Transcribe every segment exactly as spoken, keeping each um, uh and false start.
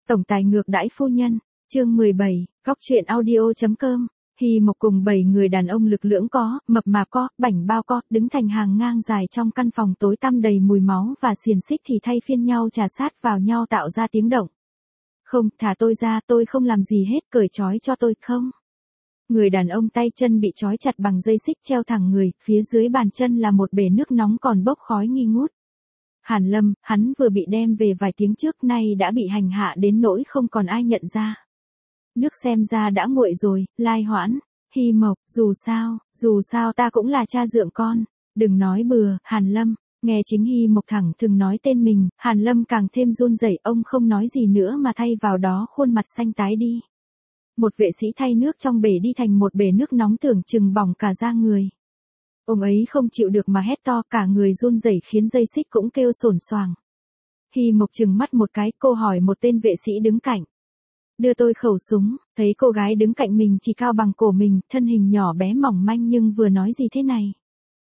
Tổng tài ngược đãi phu nhân, chương mười bảy, góc truyện audio.com. Hy Mộc cùng bảy người đàn ông lực lưỡng có, mập mạp có, bảnh bao có, đứng thành hàng ngang dài trong căn phòng tối tăm đầy mùi máu và xiềng xích thì thay phiên nhau trà sát vào nhau tạo ra tiếng động. Không, thả tôi ra, tôi không làm gì hết, cởi trói cho tôi, không. Người đàn ông tay chân bị trói chặt bằng dây xích treo thẳng người, phía dưới bàn chân là một bể nước nóng còn bốc khói nghi ngút. Hàn Lâm, hắn vừa bị đem về vài tiếng trước nay đã bị hành hạ đến nỗi không còn ai nhận ra. Nước xem ra đã nguội rồi, lai hoãn. Hy Mộc, dù sao, dù sao ta cũng là cha dượng con. Đừng nói bừa, Hàn Lâm. Nghe chính Hy Mộc thẳng thừng nói tên mình, Hàn Lâm càng thêm run rẩy, ông không nói gì nữa mà thay vào đó khuôn mặt xanh tái đi. Một vệ sĩ thay nước trong bể đi thành một bể nước nóng tưởng chừng bỏng cả da người. Ông ấy không chịu được mà hét to, cả người run rẩy khiến dây xích cũng kêu xổn xoàng. Hy Mộc trừng mắt một cái, cô hỏi một tên vệ sĩ đứng cạnh. Đưa tôi khẩu súng, thấy cô gái đứng cạnh mình chỉ cao bằng cổ mình, thân hình nhỏ bé mỏng manh nhưng vừa nói gì thế này.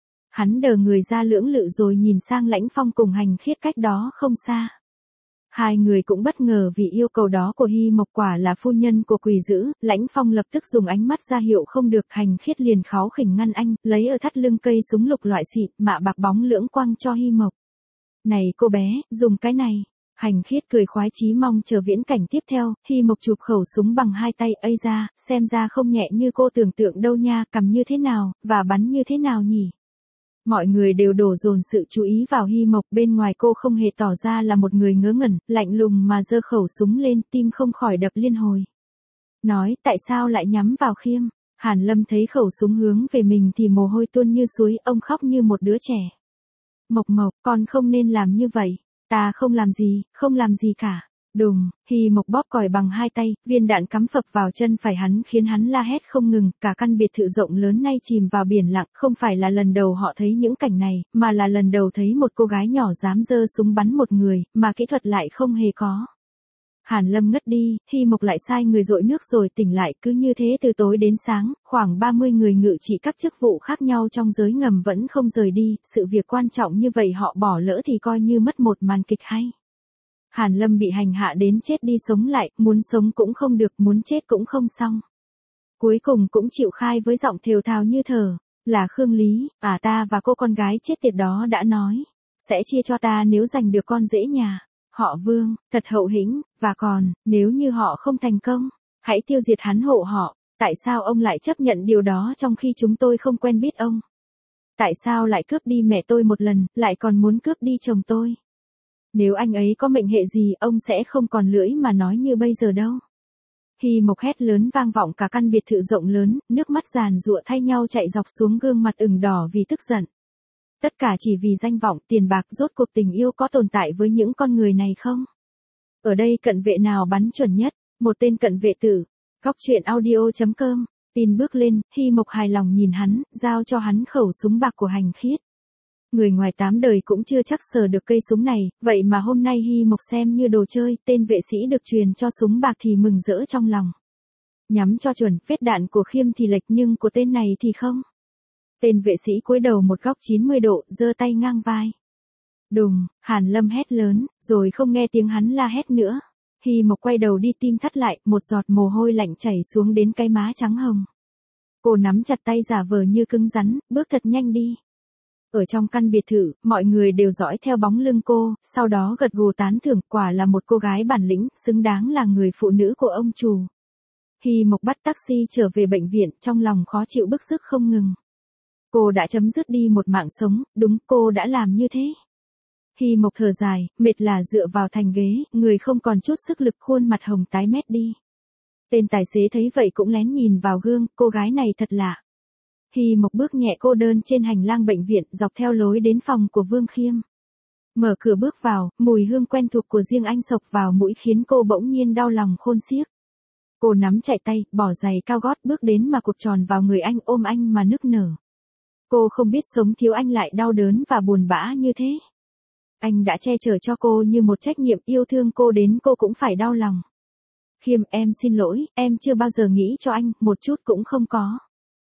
Hắn đờ người ra lưỡng lự rồi nhìn sang Lãnh Phong cùng Hành Khiết cách đó không xa. Hai người cũng bất ngờ vì yêu cầu đó của Hy Mộc, quả là phu nhân của quỷ dữ. Lãnh Phong lập tức dùng ánh mắt ra hiệu không được, Hành Khiết liền kháu khỉnh ngăn anh, lấy ở thắt lưng cây súng lục loại xịn, mạ bạc bóng lưỡng quăng cho Hy Mộc. Này cô bé, dùng cái này. Hành Khiết cười khoái chí mong chờ viễn cảnh tiếp theo. Hy Mộc chụp khẩu súng bằng hai tay, ây ra, xem ra không nhẹ như cô tưởng tượng đâu nha, cầm như thế nào, và bắn như thế nào nhỉ? Mọi người đều đổ dồn sự chú ý vào Hy Mộc, bên ngoài cô không hề tỏ ra là một người ngớ ngẩn, lạnh lùng mà giơ khẩu súng lên, tim không khỏi đập liên hồi. Nói, tại sao lại nhắm vào Khiêm? Hàn Lâm thấy khẩu súng hướng về mình thì mồ hôi tuôn như suối, ông khóc như một đứa trẻ. Mộc Mộc, con không nên làm như vậy. Ta không làm gì, không làm gì cả. Đùng, Hy Mộc bóp còi bằng hai tay, viên đạn cắm phập vào chân phải hắn khiến hắn la hét không ngừng, cả căn biệt thự rộng lớn nay chìm vào biển lặng, không phải là lần đầu họ thấy những cảnh này, mà là lần đầu thấy một cô gái nhỏ dám giơ súng bắn một người, mà kỹ thuật lại không hề có. Hàn Lâm ngất đi, Hy Mộc lại sai người dội nước rồi tỉnh lại, cứ như thế từ tối đến sáng, khoảng ba mươi người ngự trị các chức vụ khác nhau trong giới ngầm vẫn không rời đi, sự việc quan trọng như vậy họ bỏ lỡ thì coi như mất một màn kịch hay. Hàn Lâm bị hành hạ đến chết đi sống lại, muốn sống cũng không được, muốn chết cũng không xong. Cuối cùng cũng chịu khai với giọng thều thào như thở, là Khương Lý, à ta và cô con gái chết tiệt đó đã nói, sẽ chia cho ta nếu giành được con rể nhà. Họ Vương, thật hậu hĩnh, và còn, nếu như họ không thành công, hãy tiêu diệt hắn hộ họ. Tại sao ông lại chấp nhận điều đó trong khi chúng tôi không quen biết ông? Tại sao lại cướp đi mẹ tôi một lần, lại còn muốn cướp đi chồng tôi? Nếu anh ấy có mệnh hệ gì, ông sẽ không còn lưỡi mà nói như bây giờ đâu. Hy Mộc hét lớn vang vọng cả căn biệt thự rộng lớn, nước mắt giàn giụa thay nhau chạy dọc xuống gương mặt ửng đỏ vì tức giận. Tất cả chỉ vì danh vọng, tiền bạc, rốt cuộc tình yêu có tồn tại với những con người này không? Ở đây cận vệ nào bắn chuẩn nhất? Một tên cận vệ tử. Góc truyện audio.com. Tin bước lên, Hy Mộc hài lòng nhìn hắn, giao cho hắn khẩu súng bạc của Hành Khiết. Người ngoài tám đời cũng chưa chắc sờ được cây súng này, vậy mà hôm nay Hy Mộc xem như đồ chơi, tên vệ sĩ được truyền cho súng bạc thì mừng rỡ trong lòng. Nhắm cho chuẩn, vết đạn của Khiêm thì lệch nhưng của tên này thì không. Tên vệ sĩ cúi đầu một góc chín mươi độ, giơ tay ngang vai. Đùng, Hàn Lâm hét lớn, rồi không nghe tiếng hắn la hét nữa. Hy Mộc quay đầu đi, tim thắt lại, một giọt mồ hôi lạnh chảy xuống đến cái má trắng hồng. Cô nắm chặt tay giả vờ như cứng rắn, bước thật nhanh đi. Ở trong căn biệt thự, mọi người đều dõi theo bóng lưng cô, sau đó gật gù tán thưởng, quả là một cô gái bản lĩnh, xứng đáng là người phụ nữ của ông chủ. Hy Mộc bắt taxi trở về bệnh viện, trong lòng khó chịu bức rứt không ngừng. Cô đã chấm dứt đi một mạng sống, đúng, cô đã làm như thế. Hy Mộc thở dài, mệt là dựa vào thành ghế, người không còn chút sức lực, khuôn mặt hồng tái mét đi. Tên tài xế thấy vậy cũng lén nhìn vào gương, cô gái này thật lạ. Hy Mộc bước nhẹ cô đơn trên hành lang bệnh viện, dọc theo lối đến phòng của Vương Khiêm. Mở cửa bước vào, mùi hương quen thuộc của riêng anh xộc vào mũi khiến cô bỗng nhiên đau lòng khôn xiếc. Cô nắm chặt tay, bỏ giày cao gót bước đến mà cuộc tròn vào người anh, ôm anh mà nức nở. Cô không biết sống thiếu anh lại đau đớn và buồn bã như thế. Anh đã che chở cho cô như một trách nhiệm, yêu thương cô đến cô cũng phải đau lòng. Khiêm, em xin lỗi, em chưa bao giờ nghĩ cho anh, một chút cũng không có.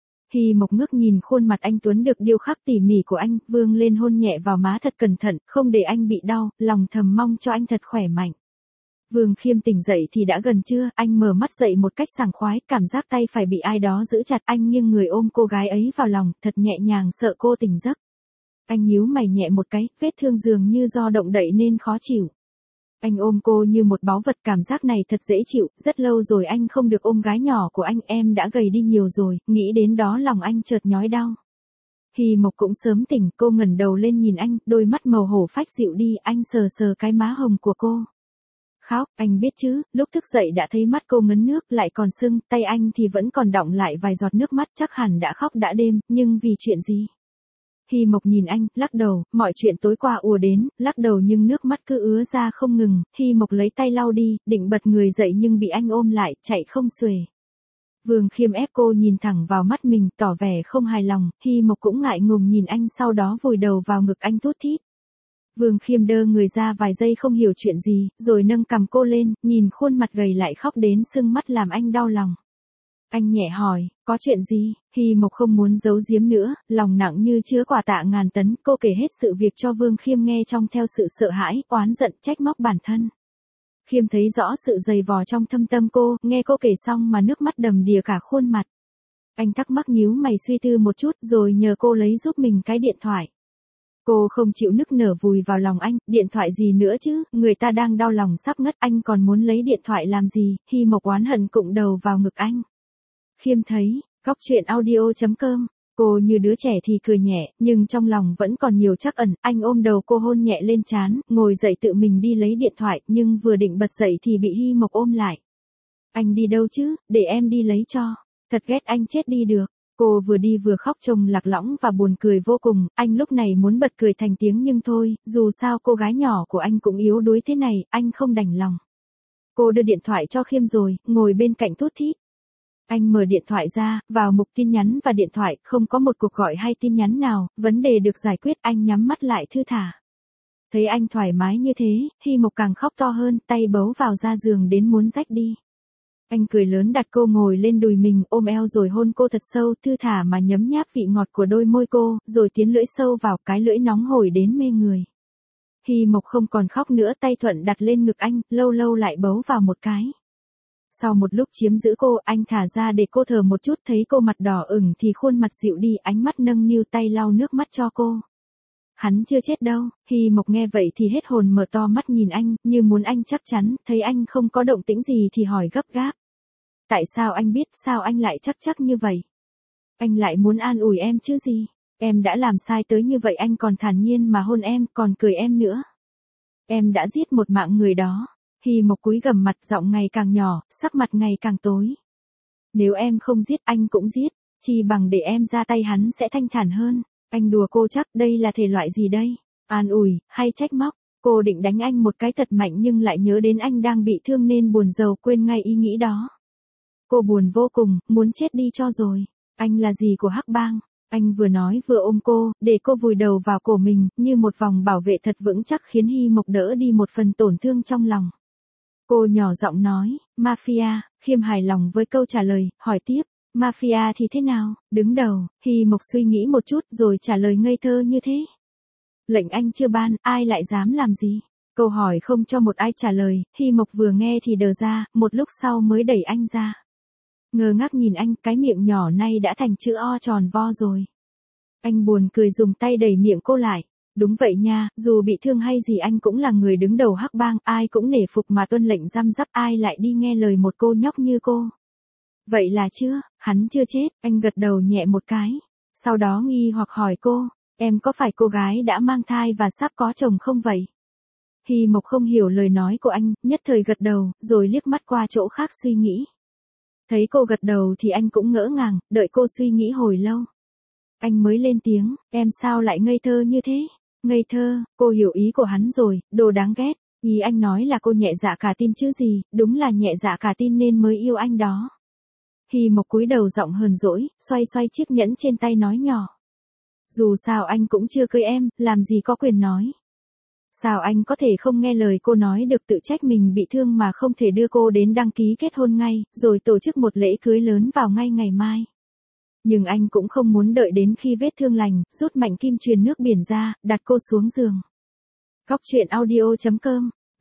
Hy Mộc ngước nhìn khuôn mặt anh tuấn được điêu khắc tỉ mỉ của anh, vươn lên hôn nhẹ vào má thật cẩn thận, không để anh bị đau, lòng thầm mong cho anh thật khỏe mạnh. Vương Khiêm tỉnh dậy thì đã gần trưa, anh mở mắt dậy một cách sảng khoái, cảm giác tay phải bị ai đó giữ chặt, anh nghiêng người ôm cô gái ấy vào lòng, thật nhẹ nhàng sợ cô tỉnh giấc. Anh nhíu mày nhẹ một cái, vết thương dường như do động đậy nên khó chịu. Anh ôm cô như một báu vật, cảm giác này thật dễ chịu, rất lâu rồi anh không được ôm gái nhỏ của anh, em đã gầy đi nhiều rồi, nghĩ đến đó lòng anh chợt nhói đau. Hy Mộc cũng sớm tỉnh, cô ngẩng đầu lên nhìn anh, đôi mắt màu hổ phách dịu đi, anh sờ sờ cái má hồng của cô. Khóc, anh biết chứ, lúc thức dậy đã thấy mắt cô ngấn nước, lại còn sưng, tay anh thì vẫn còn đọng lại vài giọt nước mắt, chắc hẳn đã khóc đã đêm, nhưng vì chuyện gì? Hy Mộc nhìn anh, lắc đầu, mọi chuyện tối qua ùa đến, lắc đầu nhưng nước mắt cứ ứa ra không ngừng, Hy Mộc lấy tay lau đi, định bật người dậy nhưng bị anh ôm lại, chạy không xuể. Vương Khiêm ép cô nhìn thẳng vào mắt mình, tỏ vẻ không hài lòng, Hy Mộc cũng ngại ngùng nhìn anh, sau đó vùi đầu vào ngực anh thút thít. Vương Khiêm đơ người ra vài giây không hiểu chuyện gì, rồi nâng cằm cô lên, nhìn khuôn mặt gầy lại khóc đến sưng mắt làm anh đau lòng. Anh nhẹ hỏi, có chuyện gì? Hy Mộc không muốn giấu giếm nữa, lòng nặng như chứa quả tạ ngàn tấn, cô kể hết sự việc cho Vương Khiêm nghe trong theo sự sợ hãi, oán giận, trách móc bản thân. Khiêm thấy rõ sự dày vò trong thâm tâm cô, nghe cô kể xong mà nước mắt đầm đìa cả khuôn mặt. Anh thắc mắc nhíu mày suy tư một chút rồi nhờ cô lấy giúp mình cái điện thoại. Cô không chịu nức nở vùi vào lòng anh, điện thoại gì nữa chứ, người ta đang đau lòng sắp ngất, anh còn muốn lấy điện thoại làm gì? Hy Mộc oán hận cụng đầu vào ngực anh. Khiêm thấy, góc truyện audio chấm com, cô như đứa trẻ thì cười nhẹ, nhưng trong lòng vẫn còn nhiều trắc ẩn, anh ôm đầu cô hôn nhẹ lên trán, ngồi dậy tự mình đi lấy điện thoại, nhưng vừa định bật dậy thì bị Hy Mộc ôm lại. Anh đi đâu chứ, để em đi lấy cho, thật ghét anh chết đi được. Cô vừa đi vừa khóc trông lạc lõng và buồn cười vô cùng, anh lúc này muốn bật cười thành tiếng nhưng thôi, dù sao cô gái nhỏ của anh cũng yếu đuối thế này, anh không đành lòng. Cô đưa điện thoại cho Khiêm rồi, ngồi bên cạnh thút thít. Anh mở điện thoại ra, vào mục tin nhắn và điện thoại, không có một cuộc gọi hay tin nhắn nào, vấn đề được giải quyết, anh nhắm mắt lại thư thả. Thấy anh thoải mái như thế, Hy Mộc càng khóc to hơn, tay bấu vào da giường đến muốn rách đi. Anh cười lớn đặt cô ngồi lên đùi mình, ôm eo rồi hôn cô thật sâu, thư thả mà nhấm nháp vị ngọt của đôi môi cô, rồi tiến lưỡi sâu vào, cái lưỡi nóng hổi đến mê người. Hy Mộc không còn khóc nữa, tay thuận đặt lên ngực anh, lâu lâu lại bấu vào một cái. Sau một lúc chiếm giữ cô, anh thả ra để cô thở một chút, thấy cô mặt đỏ ửng thì khuôn mặt dịu đi, ánh mắt nâng niu tay lau nước mắt cho cô. Hắn chưa chết đâu. Hy Mộc nghe vậy thì hết hồn mở to mắt nhìn anh, như muốn anh chắc chắn, thấy anh không có động tĩnh gì thì hỏi gấp gáp. Tại sao anh biết, sao anh lại chắc chắc như vậy? Anh lại muốn an ủi em chứ gì? Em đã làm sai tới như vậy anh còn thản nhiên mà hôn em, còn cười em nữa. Em đã giết một mạng người đó. Hy Mộc cúi gằm mặt, giọng ngày càng nhỏ, sắc mặt ngày càng tối. Nếu em không giết anh cũng giết, chi bằng để em ra tay hắn sẽ thanh thản hơn. Anh đùa cô chắc, đây là thể loại gì đây? An ủi, hay trách móc? Cô định đánh anh một cái thật mạnh nhưng lại nhớ đến anh đang bị thương nên buồn rầu quên ngay ý nghĩ đó. Cô buồn vô cùng, muốn chết đi cho rồi. Anh là gì của Hắc Bang? Anh vừa nói vừa ôm cô, để cô vùi đầu vào cổ mình, như một vòng bảo vệ thật vững chắc khiến Hy Mộc đỡ đi một phần tổn thương trong lòng. Cô nhỏ giọng nói, Mafia. Khiêm hài lòng với câu trả lời, hỏi tiếp, Mafia thì thế nào? Đứng đầu. Hy Mộc suy nghĩ một chút rồi trả lời ngây thơ như thế. Lệnh anh chưa ban, ai lại dám làm gì? Câu hỏi không cho một ai trả lời, Hy Mộc vừa nghe thì đờ ra, một lúc sau mới đẩy anh ra. Ngơ ngác nhìn anh, cái miệng nhỏ nay đã thành chữ O tròn vo rồi. Anh buồn cười dùng tay đẩy miệng cô lại. Đúng vậy nha, dù bị thương hay gì anh cũng là người đứng đầu Hắc Bang, ai cũng nể phục mà tuân lệnh răm rắp, ai lại đi nghe lời một cô nhóc như cô. Vậy là chưa, hắn chưa chết, anh gật đầu nhẹ một cái. Sau đó nghi hoặc hỏi cô, em có phải cô gái đã mang thai và sắp có chồng không vậy? Hy Mộc không hiểu lời nói của anh, nhất thời gật đầu, rồi liếc mắt qua chỗ khác suy nghĩ. Thấy cô gật đầu thì anh cũng ngỡ ngàng, đợi cô suy nghĩ hồi lâu. Anh mới lên tiếng, em sao lại ngây thơ như thế? Ngây thơ, cô hiểu ý của hắn rồi, đồ đáng ghét. Ý anh nói là cô nhẹ dạ cả tin chứ gì, đúng là nhẹ dạ cả tin nên mới yêu anh đó. Hy Mộc cúi đầu giọng hờn dỗi, xoay xoay chiếc nhẫn trên tay nói nhỏ. Dù sao anh cũng chưa cưới em, làm gì có quyền nói. Sao anh có thể không nghe lời cô nói được, tự trách mình bị thương mà không thể đưa cô đến đăng ký kết hôn ngay, rồi tổ chức một lễ cưới lớn vào ngay ngày mai. Nhưng anh cũng không muốn đợi đến khi vết thương lành, rút mạnh kim truyền nước biển ra, đặt cô xuống giường. Góc truyện audio chấm com